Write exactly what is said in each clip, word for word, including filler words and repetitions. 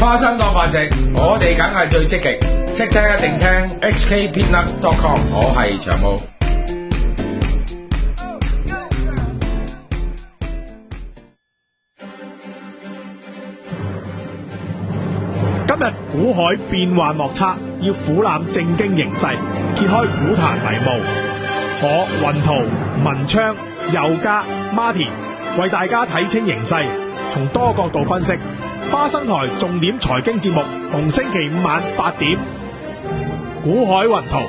花生當飯食，我哋梗係最積極，識聽一定聽 H K Peanut dot com， 我係長毛。 今日股海變幻莫測，要俯瞰正經形勢，揭開股壇迷霧。我雲圖、文昌、佑嘉、Martin 為大家睇清形勢，從多角度分析。花生台重點財經節目，逢星期五晚八點，股海雲圖。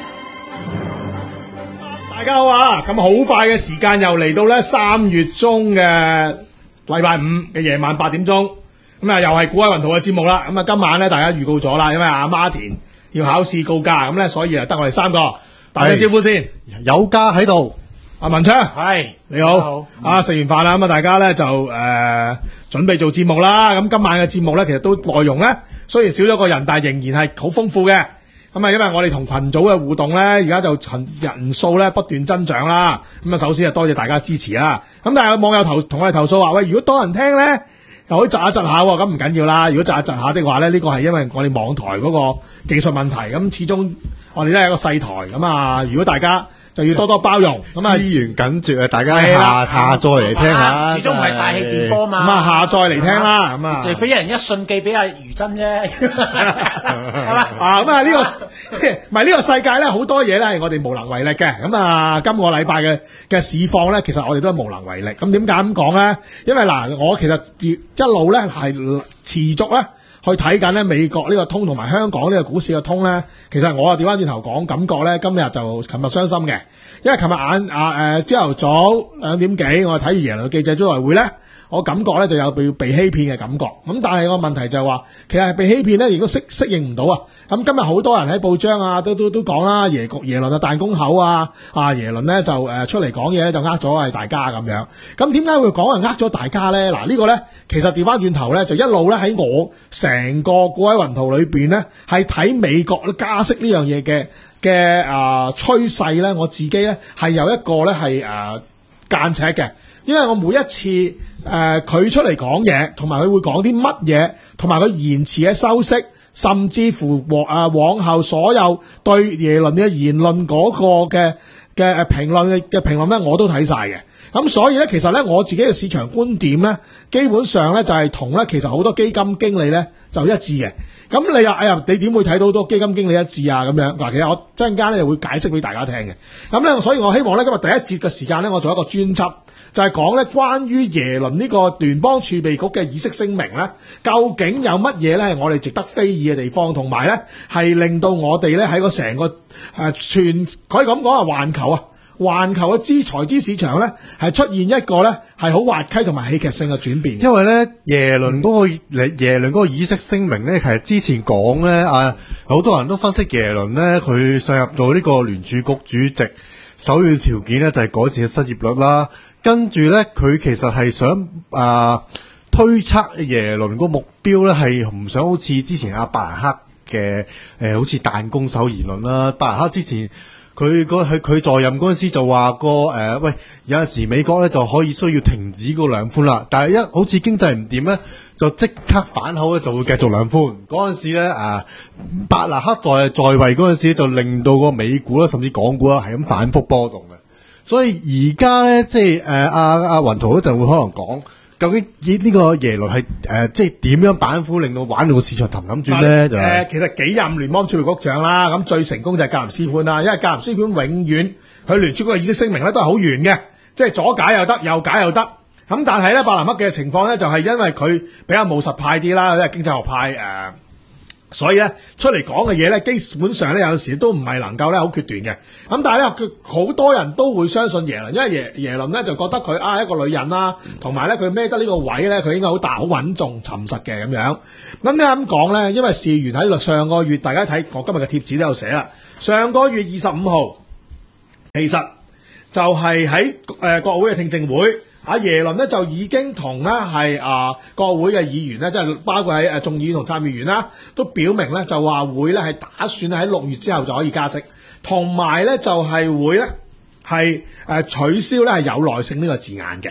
大家好啊！咁好快嘅時間又嚟到咧三月中嘅禮拜五嘅夜晚八點鐘。咁啊，又係股海雲圖嘅節目啦。咁啊，今晚咧，大家預告咗啦，因為阿 Martin 要考試告假，咁咧，所以啊，得我哋三個打聲招呼先。 有家喺度， 阿文昌係你好， 好啊，食完飯啦，咁啊，大家咧就誒、呃、準備做節目啦。咁今晚嘅節目咧，其實都內容咧，雖然少咗個人，但係仍然係好豐富嘅。咁啊，因為我哋同群組嘅互動咧，而家就群人數咧不斷增長啦。咁啊，首先啊，多謝大家支持啦。咁但係有網友投同我哋投訴話，喂，如果多人聽咧，又可以窒下窒下喎，咁唔緊要啦。如果窒下窒下的話咧，呢個係因為我哋網台嗰個技術問題。咁始終我哋都係一個細台，咁啊，如果大家就要多多包容。咁啊， 資源緊絀啊，大家下下載嚟聽下。 始終唔係大氣電波嘛。 咁啊，下載嚟聽啦。咁啊， 除非一人一信寄俾阿余真啫。係嘛？ 啊，咁啊，呢個唔係呢個世界咧，好多嘢咧係我哋無能為力嘅。咁啊，今個禮拜嘅嘅市況咧，其實我哋都係無能為力。咁點解咁講咧？因為嗱，我其實一路咧係持續咧去睇緊咧美國呢個通同埋香港呢個股市嘅通咧。其實我啊調翻轉頭講，感覺咧今日就琴日傷心嘅，因為琴日晏啊誒朝頭早兩點幾，我睇完耶倫嘅記者招待會咧。我感覺咧就有被被欺騙嘅感覺，咁但係個問題就係話，其實係被欺騙咧，如果適適應唔到啊。咁今日好多人喺報章啊，都都都講啦，耶局耶倫啊彈弓口啊，啊耶倫咧就誒、呃、出嚟講嘢咧就呃咗係大家咁樣。咁點解會講係呃咗大家咧？嗱、這個、呢個咧其實調翻轉頭咧就一路咧喺我成個股海雲圖裏邊咧係睇美國咧加息呢樣嘢嘅嘅啊趨勢咧，我自己咧係有一個咧係誒間尺嘅。因為我每一次誒佢、呃、出嚟講嘢，同埋佢會講啲乜嘢，同埋佢言辭嘅修飾，甚至乎往啊往後所有對耶倫嘅言論嗰個嘅嘅誒評論嘅嘅評論咧，我都睇晒嘅。咁所以咧，其實咧我自己嘅市場觀點咧，基本上咧就係同咧其實好多基金經理咧就一致嘅。咁你話哎呀，你點會睇到好多基金經理一致啊？咁樣嗱，其實我陣間咧會解釋俾大家聽嘅。咁咧，所以我希望咧今日第一節嘅時間咧，我做一個專輯。就係講咧，關於耶倫呢個聯邦儲備局嘅議息聲明咧，究竟有乜嘢咧係我哋值得非議嘅地方，同埋咧係令到我哋咧喺個成個誒、呃、全可以咁講啊，環球啊，環球嘅資財資市場咧係出現一個咧係好滑稽同埋戲劇性嘅轉變。 因為咧耶倫嗰、那個耶倫嗰個議息聲明咧，其實之前講咧啊，好多人都分析耶倫咧，佢上入到呢個聯儲局主席，首要條件咧就係改善嘅失業率啦。跟住咧，佢其實係想啊、呃、推測耶倫個目標咧，係唔想好似之前阿伯蘭克嘅誒、呃，好似彈弓手言論啦。伯蘭克之前佢佢佢在任嗰陣時就話過誒，喂，有陣時美國咧就可以需要停止個量寬啦，但係一好似經濟唔掂咧，就即刻反口咧就會繼續量寬。嗰陣時咧啊，伯蘭克在在位嗰陣時就令到個美股啦，甚至港股啦係咁反覆波動嘅。所以而家咧，即係誒阿阿雲圖嗰陣會可能講，究竟呢呢個耶倫係誒即係點樣板斧令到玩到個市場氹氹轉咧？就誒、 呃，其實幾任聯邦儲備局長啦，咁最成功就係格林斯潘啦，因為格林斯潘永遠佢聯儲局嘅議息聲明咧都係好圓嘅，即係左解又得，右解又得。咁但係咧，伯南克嘅情況咧就係因為佢比較務實派啲啦，即係經濟學派誒。呃所以咧出嚟講嘅嘢咧，基本上咧有時都唔係能夠咧好決斷嘅。咁但係咧，佢好多人都會相信耶倫，因為耶耶倫咧就覺得佢啊一個女人啦，同埋咧佢孭得呢個位咧，佢應該好大、好穩重、沉實嘅咁樣。咁點解咁講咧？因為事緣喺上個月，大家睇我今日嘅貼紙都有寫啦。上個月二十五號，其實就係喺誒國會嘅聽證會。阿耶倫咧就已經同咧係啊國會嘅議員咧，即係包括喺誒眾議員同參議員啦，都表明咧就話會咧係打算喺六月之後就可以加息，同埋咧就係會咧係誒取消咧係有耐性呢個字眼嘅。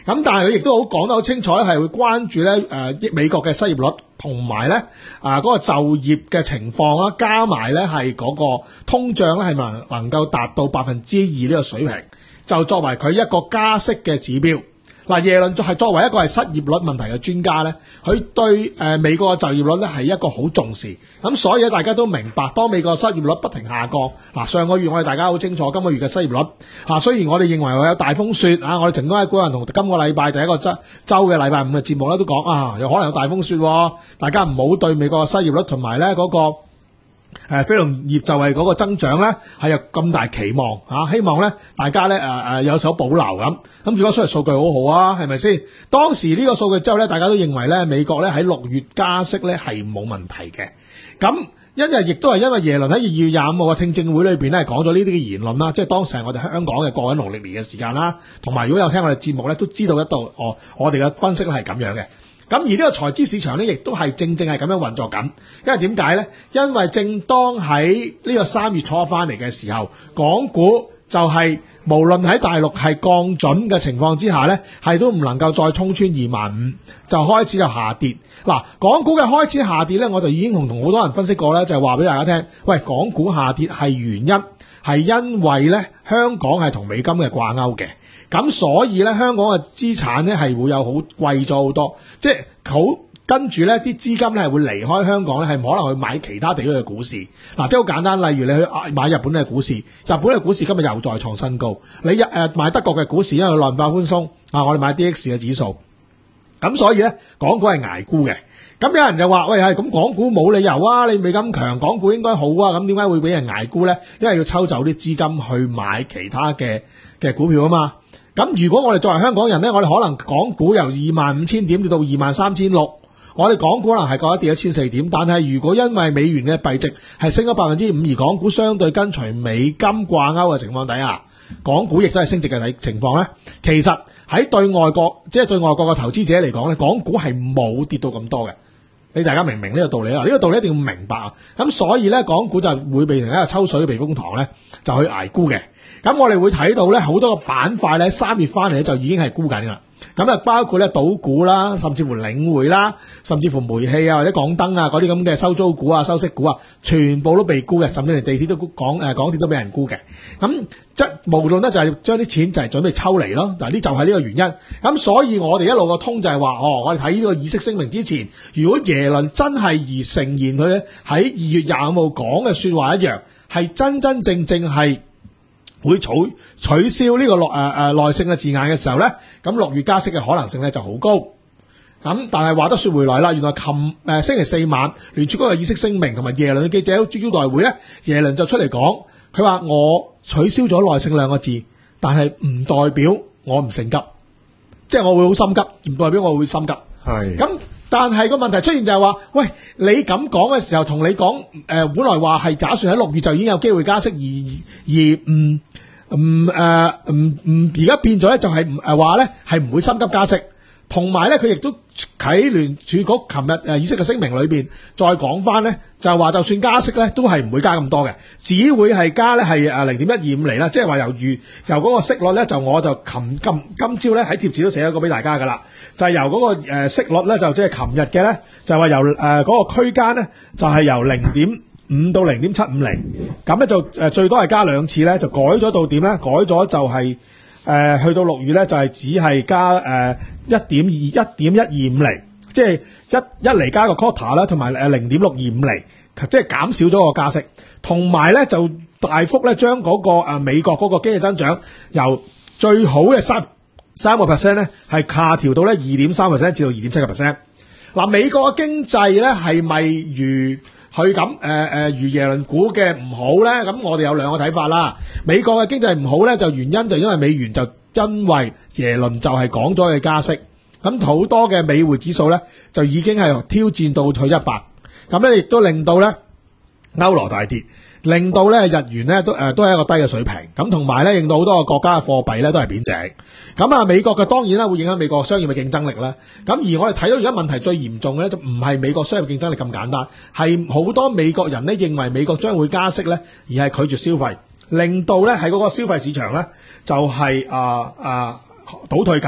咁但係佢亦都好講得好清楚咧，係會關注咧誒美國嘅失業率同埋咧啊嗰個就業嘅情況啦，加埋咧係嗰個通脹咧係咪能夠達到百分之二呢個水平，就作為佢一個加息嘅指標。嗱，耶倫就係作為一個係失業率問題嘅專家咧，佢對誒美國嘅就業率咧係一個好重視，咁所以咧大家都明白，當美國失業率不停下降，嗱上個月我哋大家好清楚，今個月嘅失業率啊，雖然我哋認為會有大風雪啊，我哋曾經喺古人同今個禮拜第一個周週嘅禮拜五嘅節目咧都講啊，有可能有大風雪，大家唔好對美國嘅失業率同埋咧嗰個誒非農業就係嗰個增長咧係有咁大期望啊，希望咧大家咧誒誒有所保留咁。咁如果出嚟數據好好啊，係咪先？當時呢個數據之後咧，大家都認為咧美國咧喺六月加息咧係冇問題嘅。咁因為亦都係因為耶倫喺二月廿五號嘅聽證會裏邊咧講咗呢啲嘅言論啦，即係當時係我哋香港嘅過緊農曆年嘅時間啦，同埋如果有聽我哋節目咧都知道一度哦，我哋嘅分析咧係咁樣嘅。咁而呢個財資市場咧，亦都係正正係咁樣運作緊。因為點解咧？因為正當喺呢個三月初翻嚟嘅時候，港股就係無論喺大陸係降準嘅情況之下咧，係都唔能夠再衝穿二萬五，就開始就下跌。嗱，港股嘅開始下跌咧，我就已經同同好多人分析過咧，就係話俾大家聽，喂，港股下跌係原因係因為咧香港係同美金嘅掛鈎嘅。咁所以咧，香港嘅資產咧係會有好貴咗好多，即係好跟住咧啲資金咧係會離開香港咧，係唔可能去買其他地區嘅股市。嗱，即係好簡單，例如你去買日本嘅股市，日本嘅股市今日又再創新高。你日誒買德國嘅股市，因為量化寬鬆啊，我哋買 D X 嘅指數。咁所以咧，港股係捱沽嘅。咁有人就話：喂，係咁港股冇理由啊，你未咁強，港股應該好啊。咁點解會俾人捱沽咧？因為要抽走啲資金去買其他嘅嘅股票啊嘛。咁如果我哋作為香港人咧，我哋可能港股由二萬五千點跌到二萬三千六，我哋港股可能係覺得跌一千四點，但係如果因為美元嘅幣值係升咗百分之五，而港股相對跟隨美金掛鈎嘅情況底下，港股亦都係升值嘅情況咧，其實喺對外國即係、就是、對外國嘅投資者嚟講咧，港股係冇跌到咁多嘅。你大家明唔明呢個道理啊？呢、這個道理一定要明白啊！咁所以咧，港股就會變成一個抽水嘅避風塘咧，就去捱沽嘅。咁我哋會睇到咧，好多個板塊咧，三月翻嚟咧就已經係沽緊㗎啦。咁啊，包括咧賭股啦，甚至乎領匯啦，甚至乎煤氣啊或者港燈啊嗰啲咁嘅收租股啊、收息股啊，全部都被沽嘅，甚至連地鐵都港誒港鐵都俾人沽嘅。咁即無論咧就係將啲錢就係準備抽離咯。嗱，呢就係呢個原因。咁所以我哋一路個通就係話，哦，我哋睇呢個議息聲明之前，如果耶倫真係而承認佢喺二月廿五號講嘅說話一樣，係真真正正係會取取消呢個內誒誒耐性嘅字眼嘅時候咧，咁六月加息嘅可能性咧就好高。咁但係話得說回來啦，原來琴誒、呃、星期四晚聯儲局嘅議息聲明同埋耶倫嘅記者招待會咧，耶倫就出嚟講，佢話我取消咗耐性兩個字，但係唔代表我唔性急，即係我會好心急，唔代表我會心急。係咁。但係個問題出現就係話，喂，你咁講嘅時候，同你講，誒、呃，本來話係打算喺六月就已經有機會加息，而而唔唔誒唔唔而家變咗咧，就係誒話咧係唔會心急加息，同埋咧佢亦都喺聯儲局琴日誒議息嘅聲明裏邊再講翻咧，就係話就算加息咧，都係唔會加咁多嘅，只會係加咧係誒零點一二五厘啦，即係話由於由嗰個息率咧，就我就琴今今朝咧喺貼紙都寫咗個俾大家噶啦。就係由嗰個誒息率咧，就即係琴日嘅咧，就話由誒嗰個區間咧，就係由零點五到零點七五零，咁咧就誒最多係加兩次咧，就改咗到點咧？改咗就係誒去到六月咧，就係只係加誒一點二一點一二五厘，即係一一厘加個 quarter 啦，同埋誒零點六二五厘，即係減少咗個加息，同埋咧就大幅咧將嗰個誒美國嗰個經濟增長由最好嘅三。三個 percent 咧，係下調到咧二點三 percent 至到二點七個 percent。嗱，美國嘅經濟咧係咪如佢咁誒誒如耶倫估嘅唔好咧？咁我哋有兩個睇法啦。美國嘅經濟唔好咧，就原因就因為美元就因為耶倫就係講咗嘅加息，咁好多嘅美匯指數咧就已經係挑戰到去一百，咁咧亦都令到咧歐羅大跌。令到咧日元咧都誒、呃、都係一個低嘅水平，咁同埋咧令到好多個國家嘅貨幣咧都係貶值，咁啊美國嘅當然啦會影響美國商業嘅競爭力啦，咁而我哋睇到而家問題最嚴重嘅咧就唔係美國商業競爭力咁簡單，係好多美國人咧認為美國將會加息咧，而係拒絕消費，令到咧喺嗰個消費市場咧就係啊啊倒退緊。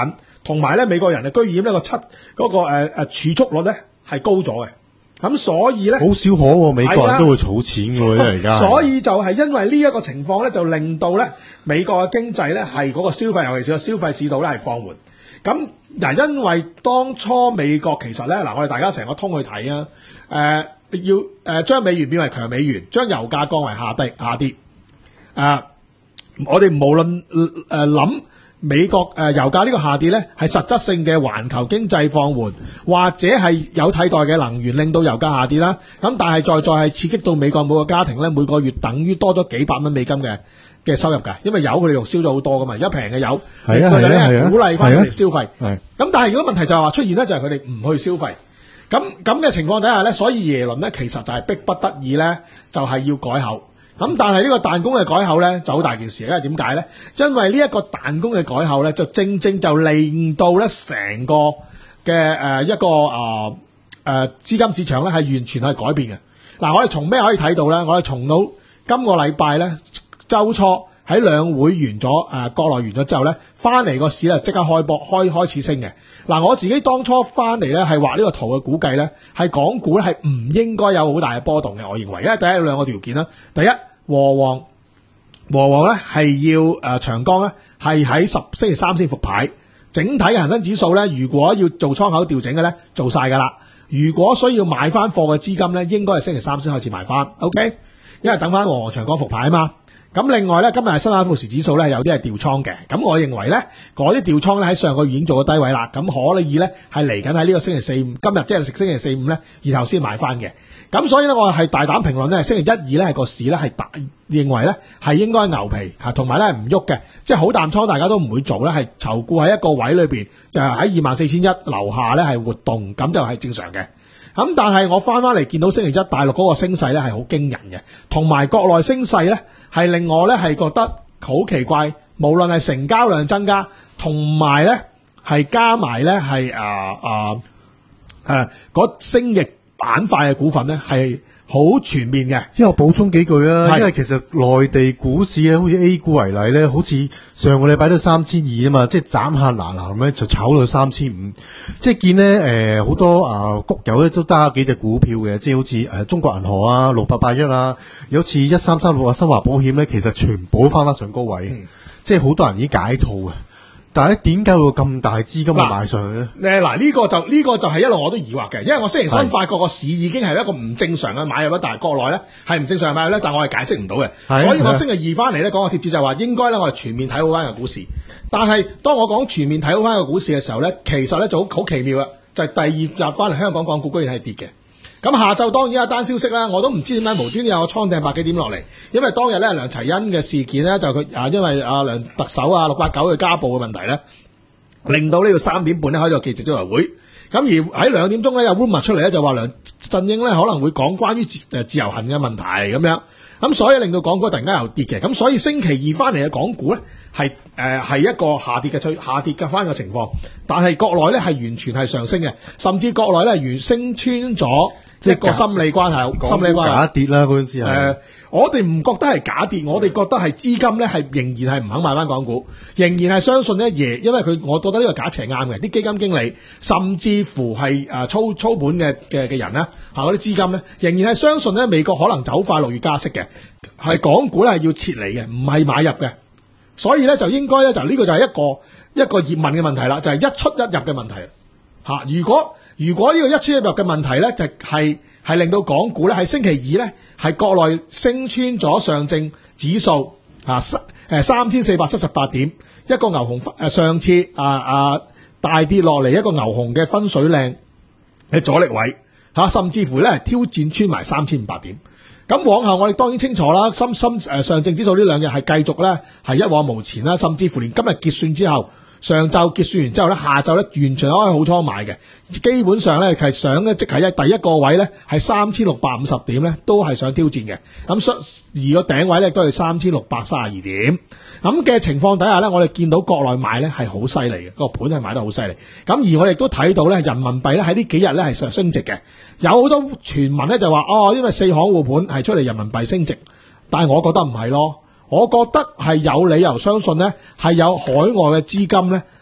同埋咧美國人啊居然呢個七嗰、那個誒誒儲蓄率咧係高咗嘅。咁所以咧， 好少可喎，美國人都會儲錢嘅喎，而家。 所以就係因為呢一個情況咧，就令到咧美國嘅經濟咧係嗰個消費，尤其是個消費市道咧係放緩。咁嗱，因為當初美國其實咧嗱，我哋大家成個通去睇啊，誒、呃、要誒、呃、將美元變為強美元，將油價降為下跌下跌。誒、呃，我哋無論誒諗。美國誒、呃、油價呢個下跌咧，係實質性嘅環球經濟放緩，或者係有替代嘅能源令到油價下跌啦。咁但係再再係刺激到美國每個家庭咧，每個月等於多咗幾百蚊美金嘅嘅收入㗎。因為油佢哋用燒咗好多㗎嘛，而家平嘅油， 係啊係啊係啊， 鼓勵翻佢哋消費。 係。 咁但係如果問題就係話出現咧，就係佢哋唔去消費。咁咁嘅情況底下咧，所以耶倫咧其實就係逼不得已咧，就係、是、要改口。咁但係呢個彈弓嘅改口咧就好大件事，因為點解咧？因為呢一個彈弓嘅改口咧，就正正就令到咧成個嘅誒、呃、一個啊誒資金市場咧係完全係改變嘅。嗱、呃，我哋從咩可以睇到咧？我哋從到今個禮拜咧週初喺兩會完咗誒、呃、國內完咗之後咧，翻嚟個市咧即刻開波開開始升嘅。嗱、呃，我自己當初翻嚟咧係畫呢個圖嘅估計咧，係港股咧係唔應該有好大嘅波動嘅。我認為，因為第一有兩個條件啦，第一。和黃和黃咧係要誒、呃、長江咧係喺十星期三先復牌，整體嘅恒生指數咧如果要做倉口調整嘅咧做晒㗎啦，如果需要買翻貨嘅資金咧應該係星期三先開始買翻 ，OK， 因為等翻和黃長江復牌啊嘛。咁另外咧今日係新亞富時指數咧有啲係調倉嘅，咁我認為咧嗰啲調倉咧喺上個月已經做咗低位啦，咁可以咧係嚟緊喺呢個星期四五，今日即係食星期四五咧，然後先買翻嘅。咁所以咧，我係大膽評論咧，星期一二咧係個市咧係大認為咧係應該牛皮嚇，同埋咧唔喐嘅，即係好淡倉大家都唔會做咧，係籌固喺一個位裏邊，就係喺二萬四千一樓下咧係活動，咁就係正常嘅。咁但係我翻翻嚟見到星期一大陸嗰個升勢咧係好驚人嘅，同埋國內升勢咧係令我咧係覺得好奇怪，無論係成交量增加，同埋咧係加埋咧係啊啊誒嗰升逆板塊嘅股份咧係好全面嘅。 因為我補充幾句啊，因為其實內地股市咧，好似 A 股為例咧，好似上個禮拜都三千二啊嘛，即係斬下嗱嗱咁樣就炒到三千五，即係見咧誒好多啊谷友咧都揸幾隻股票嘅，即係好似誒、呃、中國銀行啊、六八八一啊，有似一三三六啊、新華保險咧，其實全部都翻翻上高位，嗯、即係好多人已經解套啊。但係點解會咁大資金去買上去咧？誒嗱，呢個就呢、呢個就係一路我都疑惑嘅，因為我星期三發覺個市已經係一個唔正常嘅買入啦，但係國內咧係唔正常嘅買入咧，但係我係解釋唔到嘅，所以我星期二翻嚟咧講個貼紙就係話應該咧我係全面睇好翻個股市，但係當我講全面睇好翻個股市嘅時候咧，其實咧就好好奇妙啦，就係、是、第二日翻嚟香港港股居然係跌嘅。咁下晝當然有單消息啦，我都唔知點解無端端有個倉掟百幾點落嚟，因為當日咧梁齊恩嘅事件咧就佢啊，因為阿梁特首啊六八九嘅家暴嘅問題咧，令到呢個三點半咧開咗記者招待會，咁而喺兩點鐘咧有 rumor 出嚟咧就話梁振英咧可能會講關於自自由行嘅問題咁樣，咁所以令到港股突然間又跌嘅，咁所以星期二翻嚟嘅港股咧係誒係一個下跌嘅趨下跌嘅翻嘅情況，但係國內咧係完全係上升嘅，甚至國內咧係完升穿咗。即係個心理關係，心理關係假跌啦嗰陣時係。 誒，我哋唔覺得係假跌，我哋覺得係資金咧係仍然係唔肯買翻港股，仍然係相信咧爺，因為佢我覺得呢個假設係啱嘅。啲基金經理甚至乎係誒操操盤嘅嘅嘅人咧，嚇嗰啲資金咧，仍然係相信咧美國可能就好快六月加息嘅，係港股咧係要撤離嘅，唔係買入嘅。所以咧就應該咧就呢個就係一個一個葉問嘅問題啦，就係、是、一出一入嘅問題嚇。如果如果呢個一出一入嘅問題咧，就係、是、係令到港股咧喺星期二咧係國內升穿咗上證指數啊，誒三千四百七十八點，一個牛熊誒、啊、上次啊啊大跌落嚟一個牛熊嘅分水嶺嘅阻力位嚇、啊，甚至乎咧挑戰穿埋三千五百點。咁往後我哋當然清楚啦，深深誒上證指數呢兩日係繼續咧係一往無前啦，甚至乎連今日結算之後。上晝結算完之後咧，下晝咧完全可以好倉買嘅，基本上咧係想咧即係喺第一個位咧係三千六百五十點咧，都係想挑戰嘅。咁所而個頂位咧都係三千六百三十二點。咁嘅情況底下咧，我哋見到國內買咧係好犀利嘅，個盤係買得好犀利。咁而我哋都睇到咧，人民幣咧喺呢幾日咧係上升值嘅。有好多傳聞咧就話哦，因為四行護盤係出嚟人民幣升值，但係我覺得唔係咯。我覺得係有理由相信咧，係有海外嘅資金咧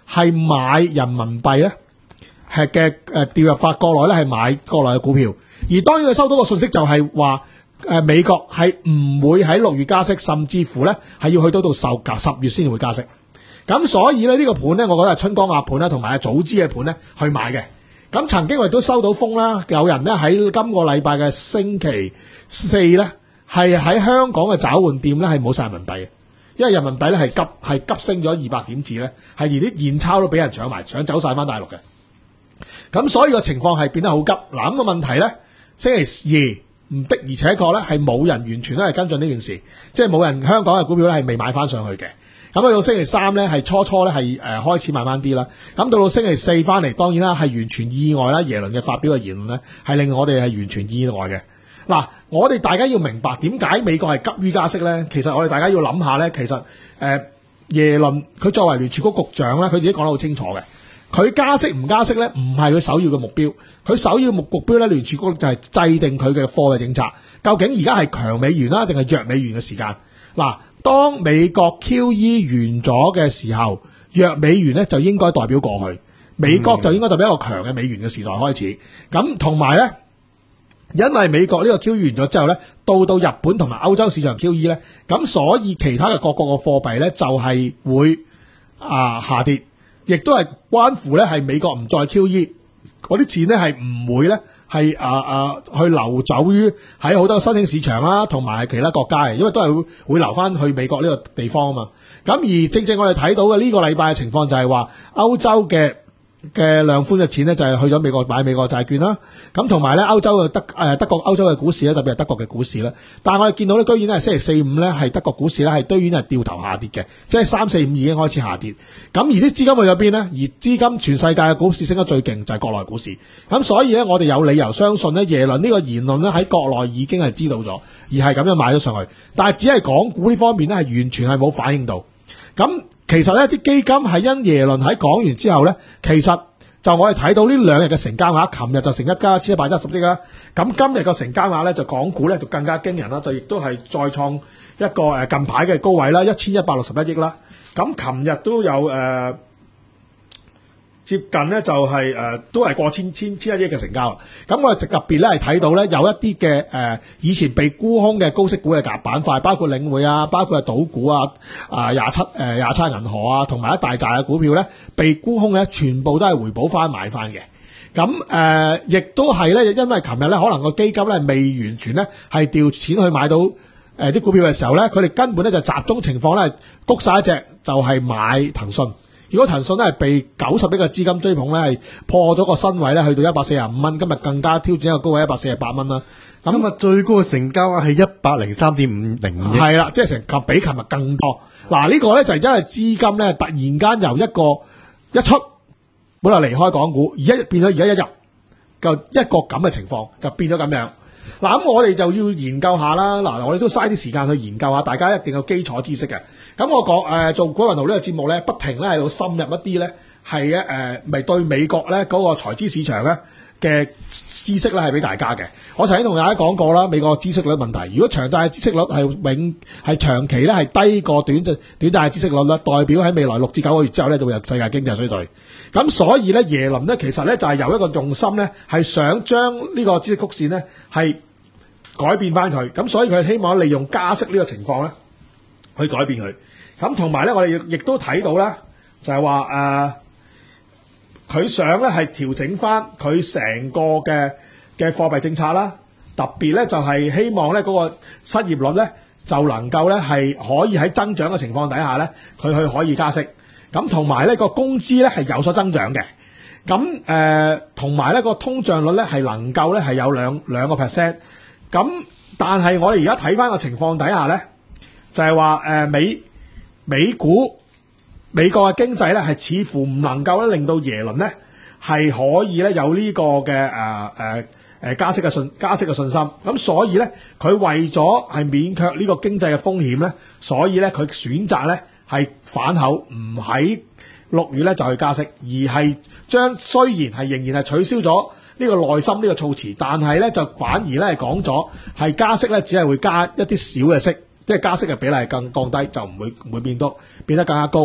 係買人民幣咧，係嘅誒調入法國內咧係買國內嘅股票。而當然佢收到個信息就係話誒美國係唔會喺六月加息，甚至乎咧係要去到到十十月先會加息。咁所以咧呢個盤咧，我覺得係春江鴨盤啦，同埋係早知嘅盤咧去買嘅。咁曾經我亦都收到風啦，有人咧喺今個禮拜嘅星期四咧係喺香港嘅找換店咧係冇晒人民幣嘅，因為人民幣咧係急係急升咗二百點子咧，係連啲現鈔都俾人搶埋，搶走晒翻大陸嘅。咁所以個情況係變得好急。嗱，咁個問題咧，星期二唔的而且確咧係冇人完全都係跟進呢件事，即係冇人香港嘅股票咧係未買翻上去嘅。咁去到星期三咧，係初初咧係誒開始慢慢啲啦。咁到到星期四翻嚟，當然啦係完全意外啦。耶倫嘅發表嘅言論咧，係令我哋係完全意外嘅。嗱，我哋大家要明白點解美國係急於加息咧？其實我哋大家要諗下咧，其實誒、呃、耶倫佢作為聯儲局局長咧，佢自己講得好清楚嘅。佢加息唔加息咧，唔係佢首要嘅目標。佢首要目目標咧，聯儲局就係制定佢嘅貨幣政策。究竟而家係強美元啦，定係弱美元嘅時間？嗱，當美國 Q E 完咗嘅時候，弱美元咧就應該代表過去，美國就應該代表一個強嘅美元嘅時代開始。咁同埋咧，因為美國呢個 Q E 完咗之後咧，到到日本同埋歐洲市場 Q E 咧，咁所以其他嘅各國嘅貨幣咧就係會啊下跌，亦都係關乎咧係美國唔再 Q E， 嗰啲錢咧係唔會咧。係啊啊去流走於喺好多新興市場啦，同埋其他國家嘅，因為都係會會流翻去美國呢個地方啊嘛。咁而正正我哋睇到嘅呢個禮拜嘅情況就係話，歐洲嘅嘅量寬嘅錢咧就係去咗美國買美國債券啦。咁同埋咧歐洲嘅德誒德國歐洲嘅股市咧，特別係德國嘅股市咧。但係我哋見到咧，居然咧係星期四五咧係德國股市咧係居然係掉頭下跌嘅，即係三四五已經開始下跌。咁而啲資金去咗邊咧？而資金全世界嘅股市升得最勁就係國內股市。咁所以咧，我哋有理由相信咧，耶倫呢個言論咧喺國內已經係知道咗，而係咁樣買咗上去。但係只係港股呢方面咧係完全係冇反應到。咁其實咧啲基金係因耶倫喺講完之後咧，其實就我哋睇到呢兩日嘅成交額，琴日就成一家一千一百一十億啦。咁今日個成交額咧就港股咧就更加驚人啦，就亦都係再創一個誒近排嘅高位啦，一千一百六十一億啦。咁琴日都有誒、呃、接近咧就係、是、誒、呃、都係過千千千一億嘅成交。咁我哋特別咧係睇到咧有一啲嘅誒以前被沽空嘅高息股嘅夾板塊，包括領匯啊，包括係賭股啊，啊廿七誒廿七銀河啊，同埋一大扎嘅股票咧被沽空咧，全部都係回補翻買翻嘅。咁誒亦都係咧，因為琴日咧可能個基金咧未完全咧係調錢去買到誒啲、呃、股票嘅時候咧，佢哋根本咧就集中情況咧谷晒一隻就係買騰訊。如果騰訊咧係被九十億嘅資金追捧咧，係破咗個新位咧，去到一百四十五蚊，今日更加挑戰一個高位一百四十八蚊啦。咁今日最高嘅成交額係一百零三點五零億， 係啦，即係成及比琴日更多。嗱、這個、呢個咧就係因為資金咧突然間由一個一出本來離開港股，而一變咗而家一入，就一個咁嘅情況就變咗咁樣。嗱，咁我哋就要研究下啦。嗱，我哋都嘥啲時間去研究下，大家一定有基礎知識嘅。咁我講誒、呃、做股雲圖呢個節目咧，不停咧喺度深入一啲咧，係咧誒，咪對美國咧嗰個財資市場咧嘅知識咧係俾大家嘅。我曾經同大家講過啦，美國孳息率問題。如果長債孳息率係永係長期咧係低過短債短債孳息率咧，代表喺未來六至九個月之後咧就會有世界經濟衰退。咁所以咧耶倫咧其實咧就係由一個用心咧係想將呢個孳息曲線咧係改變翻佢。咁所以佢希望利用加息呢個情況咧去改變佢。咁同埋咧，我哋亦亦都睇到咧，就係話誒，佢想咧係調整翻佢成個嘅嘅貨幣政策啦，特別咧就係希望咧嗰個失業率咧就能夠咧係可以喺增長嘅情況底下咧，佢去可以加息。咁同埋咧個工資咧係有所增長嘅。咁誒同埋咧個通脹率咧係能夠咧係有兩兩個 percent。咁但係我哋而家睇翻個情況底下咧，就係話誒美。美股美國嘅經濟咧係似乎唔能夠咧令到耶倫咧係可以咧有呢個嘅誒誒誒加息嘅信加息嘅信心。咁所以咧佢為咗係免卻呢個經濟嘅風險咧，所以咧佢選擇咧係反口唔喺六月咧就去加息，而係將雖然係仍然係取消咗呢個內心呢個措辭，但係咧就反而咧係講咗係加息咧只係會加一啲小嘅息。即係加息嘅比例更降低，就唔會唔會變多變得更加高。咁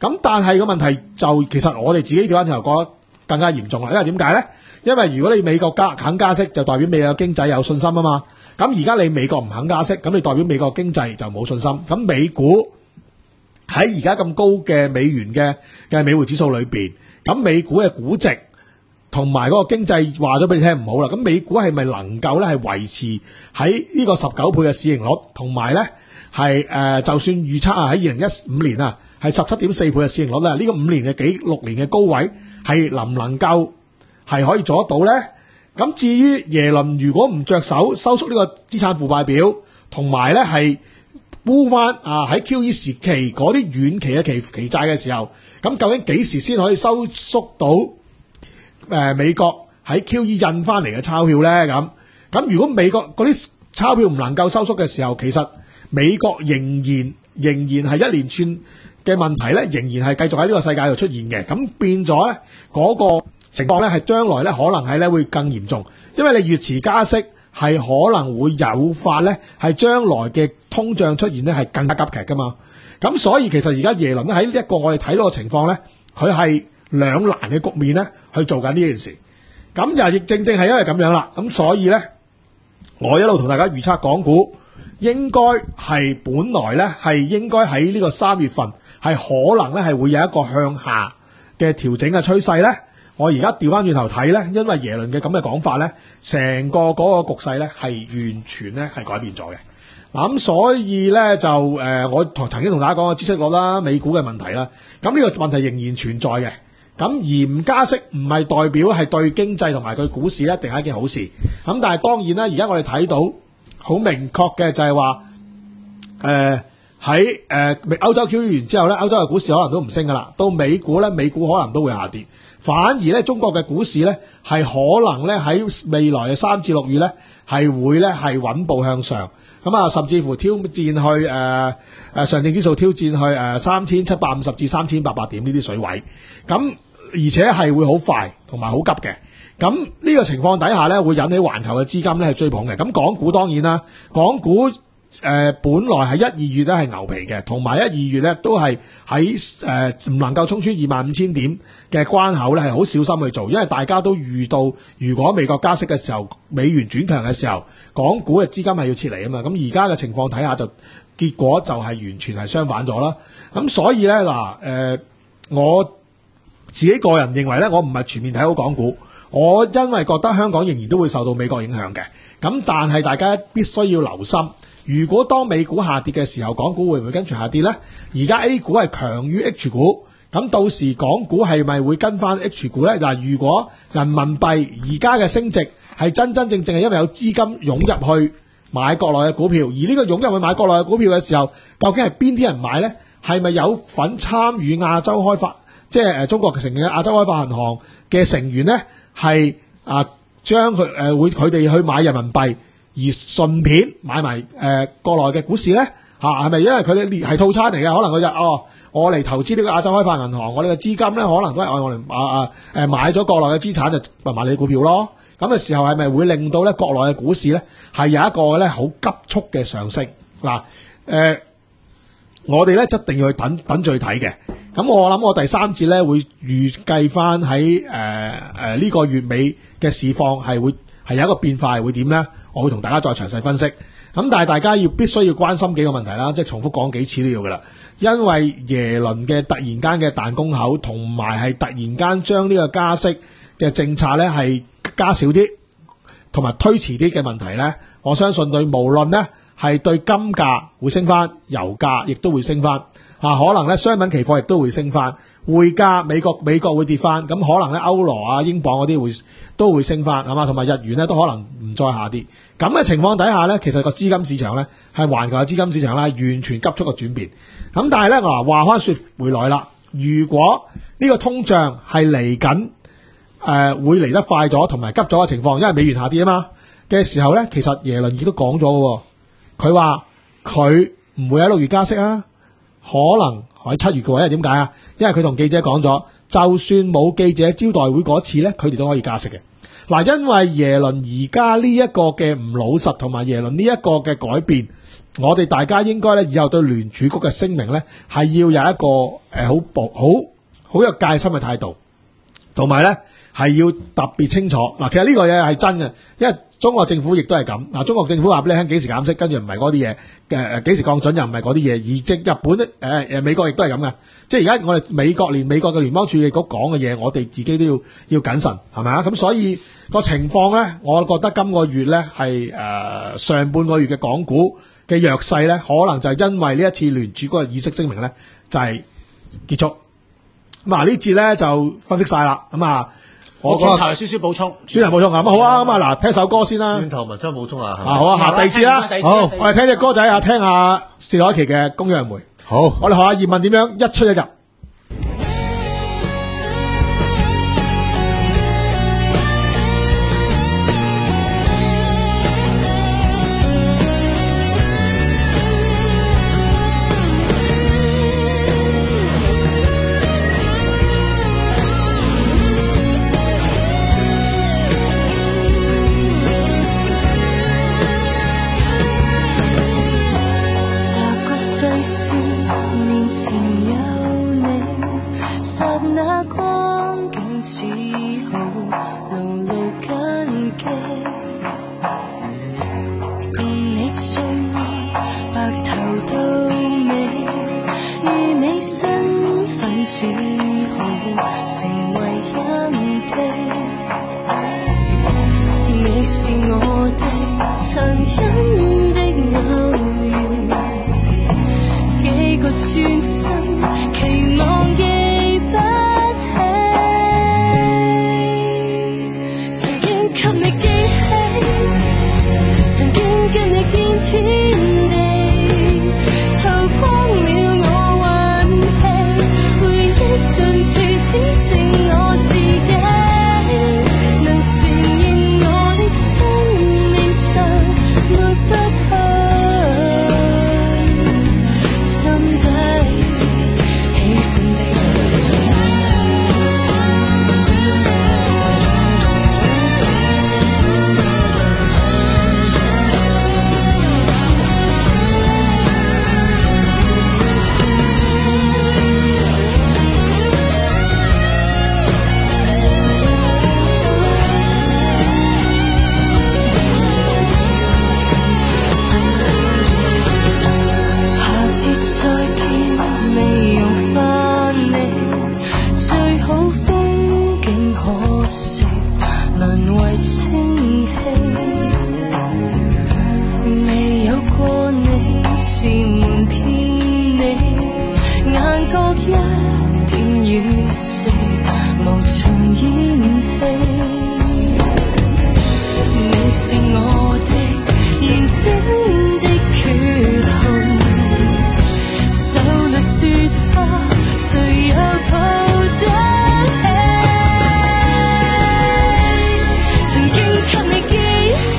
咁但係個問題就其實我哋自己調翻轉頭覺得更加嚴重啦，因為點解咧？因為如果你美國加肯加息，就代表美國經濟有信心啊嘛。咁而家你美國唔肯加息，咁你代表美國經濟就冇信心。咁美股喺而家咁高嘅美元嘅嘅美匯指數裏邊，咁美股嘅估值同埋嗰個經濟話咗俾你聽唔好啦。咁美股係咪能夠咧係維持喺呢個十九倍嘅市盈率，同埋咧係誒就算預測啊喺二零一五年啊係十七點四倍嘅市盈率咧，呢、這個五年嘅幾六年嘅高位係能唔能夠係可以做得到咧？咁至於耶倫如果唔着手收縮呢個資產負債表，同埋咧係沽翻啊喺 Q E 時期嗰啲遠期嘅期期債嘅時候，咁究竟幾時先可以收縮到誒、呃、美國喺 Q E 印翻嚟嘅鈔票咧？咁咁如果美國嗰啲鈔票唔能夠收縮嘅時候，其實美國仍然仍然係一連串嘅問題咧，仍然係繼續喺呢個世界度出現嘅。咁變咗咧嗰個情況咧係將來咧可能係咧會更嚴重，因為你越遲加息係可能會誘發咧係將來嘅通脹出現咧係更加急劇噶嘛。咁所以其實而家耶倫咧喺呢一個我哋睇到嘅情況咧，佢係兩難嘅局面咧去做緊呢件事。咁又亦正正係因為咁樣啦，咁所以咧我一路同大家預測港股應該係本來咧係應該喺呢個三月份係可能咧係會有一個向下嘅調整嘅趨勢咧。我而家調翻轉頭睇咧，因為耶倫嘅咁嘅講法咧，成個嗰個局勢咧係完全咧係改變咗嘅。嗱咁所以咧就誒、呃，我同曾經同大家講過孳息率啦、美股嘅問題啦，咁呢個問題仍然存在嘅。咁而唔加息唔係代表係對經濟同埋對股市一定係一件好事。咁但係當然啦，而家我哋睇到好明確嘅就係話誒喺誒歐洲 Q E 完之後咧，歐洲嘅股市可能都唔升噶啦，到美股咧，美股可能都會下跌。反而咧，中國嘅股市咧係可能咧喺未來嘅三至六月咧係會咧係穩步向上，咁啊甚至乎挑戰去誒誒、呃、上證指數挑戰去誒三千七百五十至三千八百點呢啲水位，咁而且係會好快同埋好急嘅。咁呢個情況底下咧，會引起環球嘅資金咧係追捧嘅。咁港股當然啦，港股。誒、呃，本來係一二月咧係牛皮嘅，同埋一二月咧都係喺誒唔能夠衝穿二萬五千點嘅關口咧，係好小心去做，因為大家都預到如果美國加息嘅時候，美元轉強嘅時候，港股嘅資金係要撤離啊嘛。咁而家嘅情況睇下就結果就係完全係相反咗啦。咁所以咧嗱，誒、呃、我自己個人認為咧，我唔係全面睇好港股，我因為覺得香港仍然都會受到美國影響嘅。咁但係大家必須要留心。如果當美股下跌嘅時候，港股會唔會跟住下跌呢？而家 A 股係強於 H 股，咁到時港股係咪會跟翻 H 股呢？嗱，如果人民幣而家嘅升值係真真正正係因為有資金湧入去買國內嘅股票，而呢個湧入去買國內嘅股票嘅時候，究竟係邊啲人買呢？係咪有份參與亞洲開發，即係誒中國成嘅亞洲開發銀行嘅成員呢？係啊，將佢誒會佢哋去買人民幣？而順便買埋誒、呃、國內嘅股市咧嚇，係咪因為佢哋係套餐嚟嘅？可能佢就哦，我嚟投資呢個亞洲開發銀行，我哋嘅資金咧可能都係按我哋啊啊誒買咗國內嘅資產就咪買你股票咯。咁嘅時候係咪會令到咧國內嘅股市咧係有一個咧好急速嘅上升？嗱、呃、誒，我哋咧一定要去等等再睇嘅。咁我諗我第三節咧會預計翻喺誒誒呢個月尾嘅市況係會係有一個變化係會點咧？我會同大家再詳細分析，咁但係大家要必須要關心幾個問題啦，即係重複講幾次都要噶啦。因為耶倫嘅突然間嘅彈弓口，同埋係突然間將呢個加息嘅政策咧係加少啲，同埋推遲啲嘅問題咧，我相信對無論咧係對金價會升翻，油價亦都會升翻，啊可能咧商品期貨亦都會升翻，匯價美國美國會跌翻，咁可能咧歐羅啊、英鎊嗰啲會都會升翻，係嘛？同埋日元咧都可能唔再下跌。咁嘅情況底下咧，其實個資金市場咧係環球嘅資金市場咧完全急速嘅轉變。咁但係咧，嗱話翻說回來啦，如果呢個通脹係嚟緊誒會嚟得快咗同埋急咗嘅情況，因為美元下跌啊嘛嘅時候咧，其實耶倫亦都講咗嘅，佢話佢唔會喺六月加息啊，可能喺七月嘅，因為點解啊？因為佢同記者講咗，就算冇記者招待會嗰次咧，佢哋都可以加息嘅。嗱，因為耶倫而家呢一個嘅唔老實，同埋耶倫呢一個嘅改變， 我哋大家應該咧以後對聯儲局嘅聲明咧係要有一個誒好保好好有戒心嘅態度，同埋咧係要特別清楚嗱。其實呢個嘢係真嘅，因為中國政府亦都係咁嗱。中國政府話俾你聽幾時減息，跟住唔係嗰啲嘢嘅誒幾時降準又唔係嗰啲嘢，而即日本誒誒、呃、美國亦都係咁嘅。即係而家我哋美國連美國嘅聯邦儲備局講嘅嘢，我哋自己都要要謹慎，係咪啊？咁所以個情況咧，我覺得今個月咧係誒上半個月嘅港股嘅弱勢咧，可能就係因為呢一次聯儲局嘅議息聲明咧就係、是、結束。咁啊呢節咧就分析晒啦，咁啊我轉頭有少少補充， 轉頭補充啊，咁好啊，咁啊嗱，聽首歌先啦。 轉頭文章補充啊， 啊好啊，下第二節啦，好，我哋聽隻歌仔啊，聽下薛凱琪嘅《公羊梅》。 好， 我哋學下葉問點樣一出一入。 曾經給你記起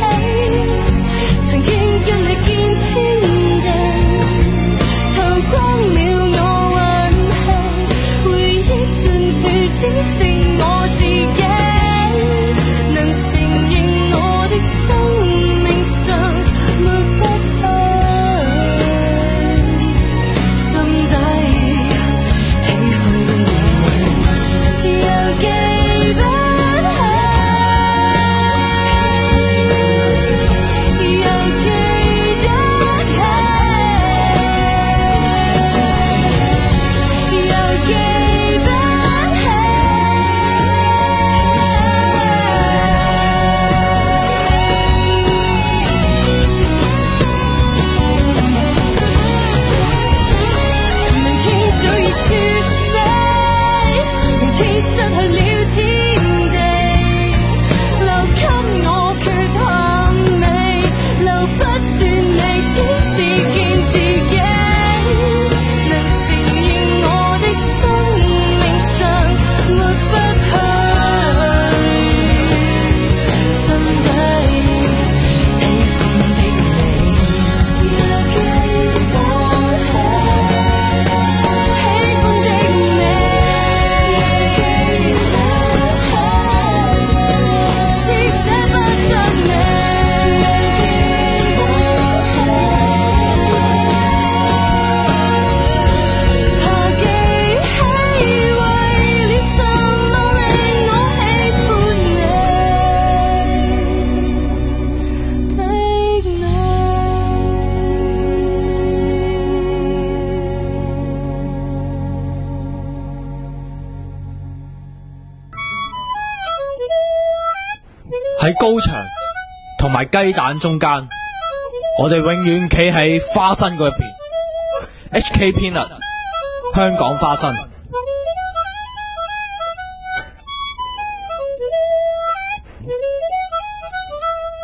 喺高牆同埋雞蛋中間，我哋永遠企喺花生嗰一邊。H K Peanut 香港花生。